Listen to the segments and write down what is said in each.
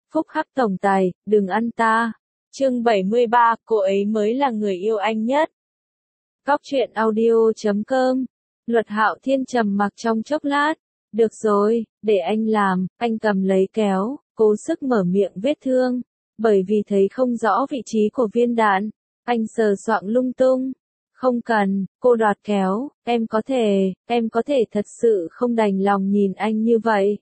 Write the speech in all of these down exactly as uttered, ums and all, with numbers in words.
Phúc hắc tổng tài, đừng ăn ta. Chương bảy mươi ba, cô ấy mới là người yêu anh nhất. Cóc truyện audio chấm com. Luật Hạo Thiên trầm mặc trong chốc lát. Được rồi, để anh làm. Anh cầm lấy kéo, cố sức mở miệng vết thương. Bởi vì thấy không rõ vị trí của viên đạn, anh sờ soạng lung tung. Không cần, cô đoạt kéo, em có thể, em có thể thật sự không đành lòng nhìn anh như vậy.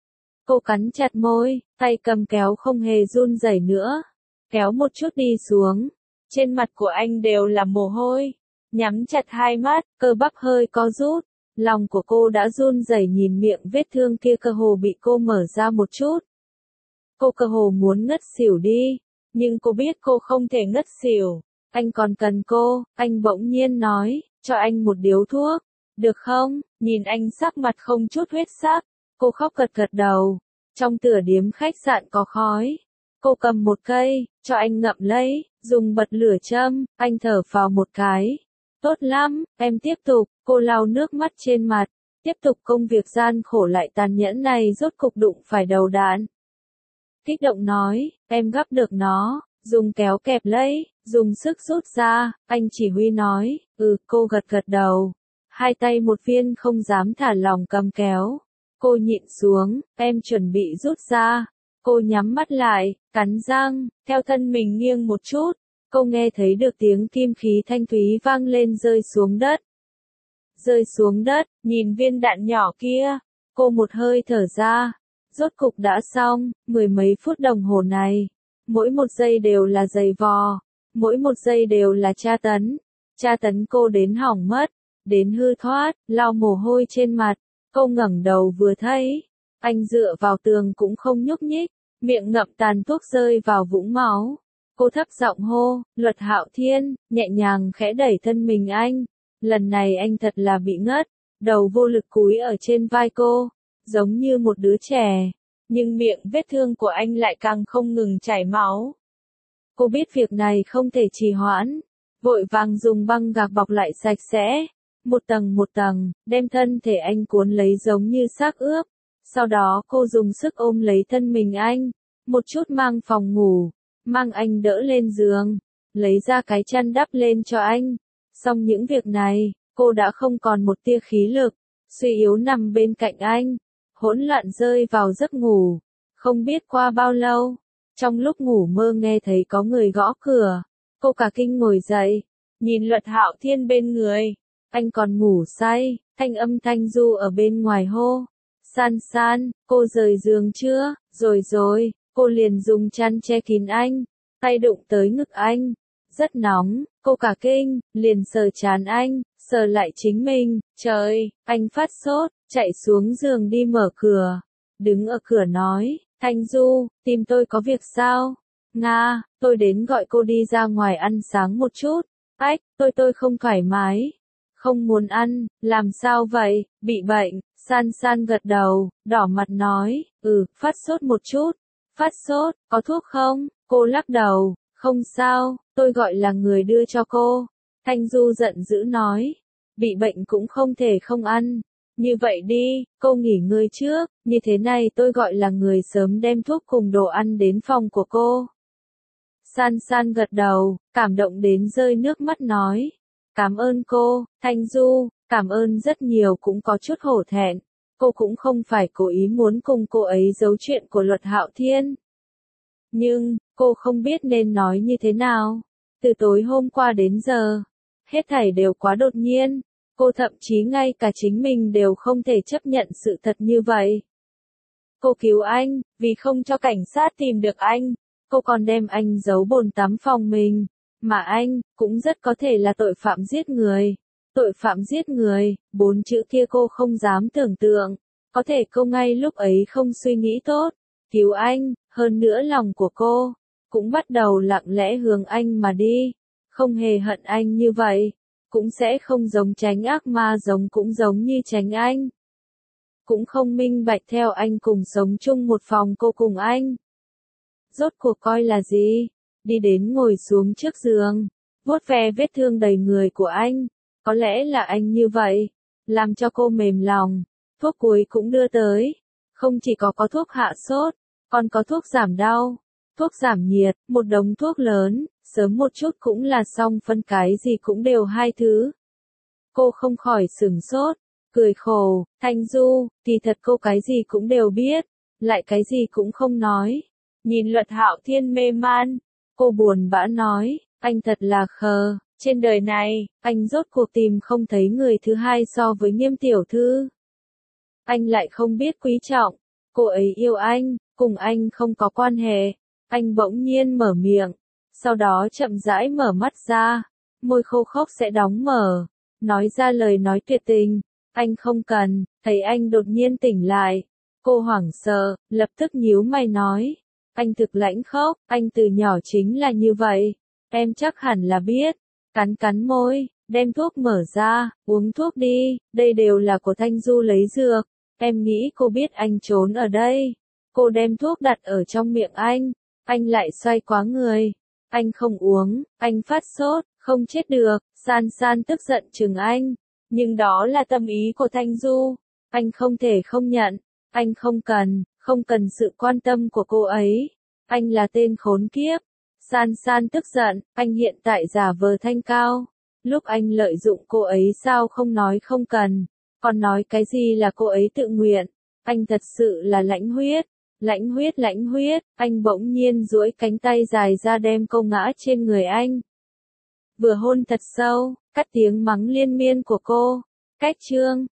Cô cắn chặt môi, tay cầm kéo không hề run rẩy nữa. Kéo một chút đi xuống. Trên mặt của anh đều là mồ hôi. Nhắm chặt hai mắt, cơ bắp hơi co rút. Lòng của cô đã run rẩy nhìn miệng vết thương kia cơ hồ bị cô mở ra một chút. Cô cơ hồ muốn ngất xỉu đi. Nhưng cô biết cô không thể ngất xỉu. Anh còn cần cô, anh bỗng nhiên nói, cho anh một điếu thuốc. Được không? Nhìn anh sắc mặt không chút huyết sắc. Cô khóc gật gật đầu. Trong tửa điếm khách sạn có khói. Cô cầm một cây, cho anh ngậm lấy, dùng bật lửa châm, anh thở phào một cái. Tốt lắm, em tiếp tục, cô lau nước mắt trên mặt. Tiếp tục công việc gian khổ lại tàn nhẫn này rốt cục đụng phải đầu đạn. Kích động nói, em gắp được nó, dùng kéo kẹp lấy, dùng sức rút ra, anh chỉ huy nói, ừ, cô gật gật đầu. Hai tay một viên không dám thả lỏng cầm kéo. Cô nhịn xuống, em chuẩn bị rút ra. Cô nhắm mắt lại, cắn răng, theo thân mình nghiêng một chút. Cô nghe thấy được tiếng kim khí thanh thúy vang lên rơi xuống đất. Rơi xuống đất, nhìn viên đạn nhỏ kia. Cô một hơi thở ra. Rốt cục đã xong, mười mấy phút đồng hồ này. Mỗi một giây đều là giày vò. Mỗi một giây đều là tra tấn. Tra tấn cô đến hỏng mất, đến hư thoát, lau mồ hôi trên mặt. Cô ngẩng đầu vừa thấy, anh dựa vào tường cũng không nhúc nhích, miệng ngậm tàn thuốc rơi vào vũng máu. Cô thấp giọng hô, Luật Hạo Thiên, nhẹ nhàng khẽ đẩy thân mình anh. Lần này anh thật là bị ngất, đầu vô lực cúi ở trên vai cô, giống như một đứa trẻ. Nhưng miệng vết thương của anh lại càng không ngừng chảy máu. Cô biết việc này không thể trì hoãn, vội vàng dùng băng gạc bọc lại sạch sẽ. Một tầng một tầng, đem thân thể anh cuốn lấy giống như xác ướp. Sau đó cô dùng sức ôm lấy thân mình anh, một chút mang phòng ngủ, mang anh đỡ lên giường, lấy ra cái chăn đắp lên cho anh. Xong những việc này, cô đã không còn một tia khí lực, suy yếu nằm bên cạnh anh, hỗn loạn rơi vào giấc ngủ. Không biết qua bao lâu, trong lúc ngủ mơ nghe thấy có người gõ cửa, cô cả kinh ngồi dậy, nhìn Luật Hạo Thiên bên người. Anh còn ngủ say, thanh âm Thanh Du ở bên ngoài hô. San San, cô rời giường chưa? Rồi rồi, cô liền dùng chăn che kín anh, tay đụng tới ngực anh. Rất nóng, cô cả kinh, liền sờ trán anh, sờ lại chính mình. Trời, anh phát sốt, chạy xuống giường đi mở cửa. Đứng ở cửa nói, Thanh Du, tìm tôi có việc sao? Nga, tôi đến gọi cô đi ra ngoài ăn sáng một chút. Ách, tôi tôi không thoải mái. Không muốn ăn, làm sao vậy, bị bệnh? San San gật đầu, đỏ mặt nói, ừ, phát sốt một chút. Phát sốt, có thuốc không? Cô lắc đầu, không sao, tôi gọi là người đưa cho cô. Thanh Du giận dữ nói, bị bệnh cũng không thể không ăn. Như vậy đi, cô nghỉ ngơi trước, như thế này tôi gọi là người sớm đem thuốc cùng đồ ăn đến phòng của cô. San San gật đầu, cảm động đến rơi nước mắt nói. Cảm ơn cô, Thanh Du, cảm ơn rất nhiều cũng có chút hổ thẹn. Cô cũng không phải cố ý muốn cùng cô ấy giấu chuyện của Luật Hạo Thiên. Nhưng, cô không biết nên nói như thế nào. Từ tối hôm qua đến giờ, hết thảy đều quá đột nhiên. Cô thậm chí ngay cả chính mình đều không thể chấp nhận sự thật như vậy. Cô cứu anh, vì không cho cảnh sát tìm được anh. Cô còn đem anh giấu bồn tắm phòng mình. Mà anh, cũng rất có thể là tội phạm giết người. Tội phạm giết người, bốn chữ kia cô không dám tưởng tượng. Có thể cô ngay lúc ấy không suy nghĩ tốt. Cứu anh, hơn nữa lòng của cô, cũng bắt đầu lặng lẽ hướng anh mà đi. Không hề hận anh như vậy. Cũng sẽ không giống Tránh Ác Ma giống cũng giống như Tránh Anh. Cũng không minh bạch theo anh cùng sống chung một phòng cô cùng anh. Rốt cuộc coi là gì? Đi đến ngồi xuống trước giường, vuốt ve vết thương đầy người của anh. Có lẽ là anh như vậy, làm cho cô mềm lòng. Thuốc cuối cũng đưa tới. Không chỉ có có thuốc hạ sốt, Còn có thuốc giảm đau, thuốc giảm nhiệt, một đống thuốc lớn, sớm một chút cũng là xong, phân cái gì cũng đều hai thứ. Cô không khỏi sửng sốt, cười khổ, Thanh Du, thì thật cô cái gì cũng đều biết, lại cái gì cũng không nói. Nhìn Luật Hạo Thiên mê man, cô buồn bã nói, anh thật là khờ, trên đời này, anh rốt cuộc tìm không thấy người thứ hai so với Nghiêm tiểu thư. Anh lại không biết quý trọng, cô ấy yêu anh, cùng anh không có quan hệ. Anh bỗng nhiên mở miệng, sau đó chậm rãi mở mắt ra, môi khô khốc sẽ đóng mở, nói ra lời nói tuyệt tình. Anh không cần, thấy anh đột nhiên tỉnh lại. Cô hoảng sợ, lập tức nhíu mày nói, anh thực lãnh khốc, anh từ nhỏ chính là như vậy, em chắc hẳn là biết. Cắn cắn môi, đem thuốc mở ra, uống thuốc đi, đây đều là của Thanh Du lấy dược, em nghĩ cô biết anh trốn ở đây. Cô đem thuốc đặt ở trong miệng anh, anh lại xoay quá người. Anh không uống, anh phát sốt, không chết được. San San tức giận chừng anh, nhưng đó là tâm ý của Thanh Du, anh không thể không nhận. Anh không cần, không cần sự quan tâm của cô ấy. Anh là tên khốn kiếp. San San tức giận, anh hiện tại giả vờ thanh cao. Lúc anh lợi dụng cô ấy sao không nói không cần, còn nói cái gì là cô ấy tự nguyện. Anh thật sự là lãnh huyết, lãnh huyết lãnh huyết. Anh bỗng nhiên duỗi cánh tay dài ra đem cô ngã trên người anh. Vừa hôn thật sâu, cắt tiếng mắng liên miên của cô. Cách chương